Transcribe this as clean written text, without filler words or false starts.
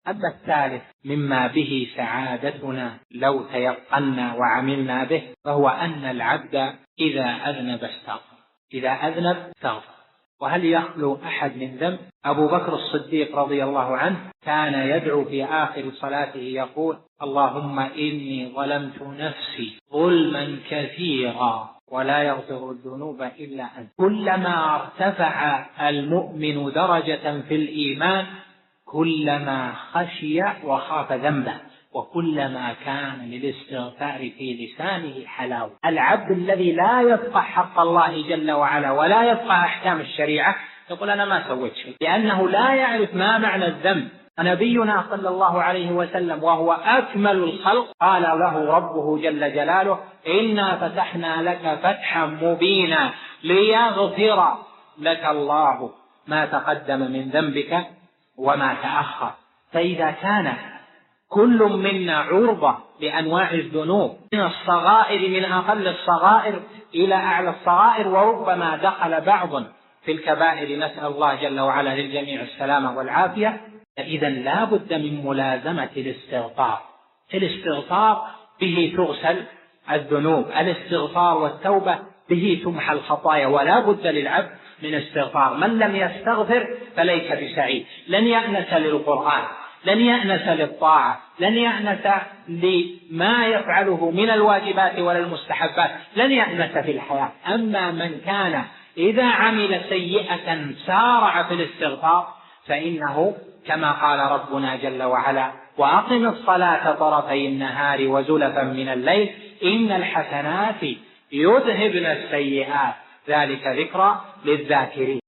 أما الثالث مما به سعادتنا لو تيقنا وعملنا به، فهو أن العبد إذا أذنب استغفر. وهل يخلو أحد من ذنب؟ أبو بكر الصديق رضي الله عنه كان يدعو في آخر صلاته يقول: اللهم إني ظلمت نفسي ظلما كثيرا ولا يغفر الذنوب إلا أنت. كلما ارتفع المؤمن درجة في الإيمان كلما خشي وخاف ذنبه، وكلما كان للاستغفار في لسانه حلاوة. العبد الذي لا يفقه حق الله جل وعلا ولا يفقه أحكام الشريعة يقول أنا ما سويت شيء، لأنه لا يعرف ما معنى الذنب. نبينا صلى الله عليه وسلم وهو أكمل الخلق قال له ربه جل جلاله: إنا فتحنا لك فتحا مبينا ليغفر لك الله ما تقدم من ذنبك وما تأخر. فإذا كان كل منا عرضة لأنواع الذنوب، من الصغائر من أقل الصغائر إلى أعلى الصغائر، وربما دخل بعض في الكبائر، نسأل الله جل وعلا للجميع السلامة والعافية، إذن لا بد من ملازمة الاستغفار. الاستغفار به تغسل الذنوب، الاستغفار والتوبة به تمحى الخطايا، ولا بد للعبد من استغفار. من لم يستغفر فليس بسعيد، لن يأنس للقرآن، لن يأنس للطاعة، لن يأنس لما يفعله من الواجبات ولا المستحبات، لن يأنس في الحياة. أما من كان إذا عمل سيئة سارع في الاستغفار فإنه كما قال ربنا جل وعلا: وأقم الصلاة طرفي النهار وزلفا من الليل إن الحسنات يذهبن السيئات ذلك ذكرى للذاكرين.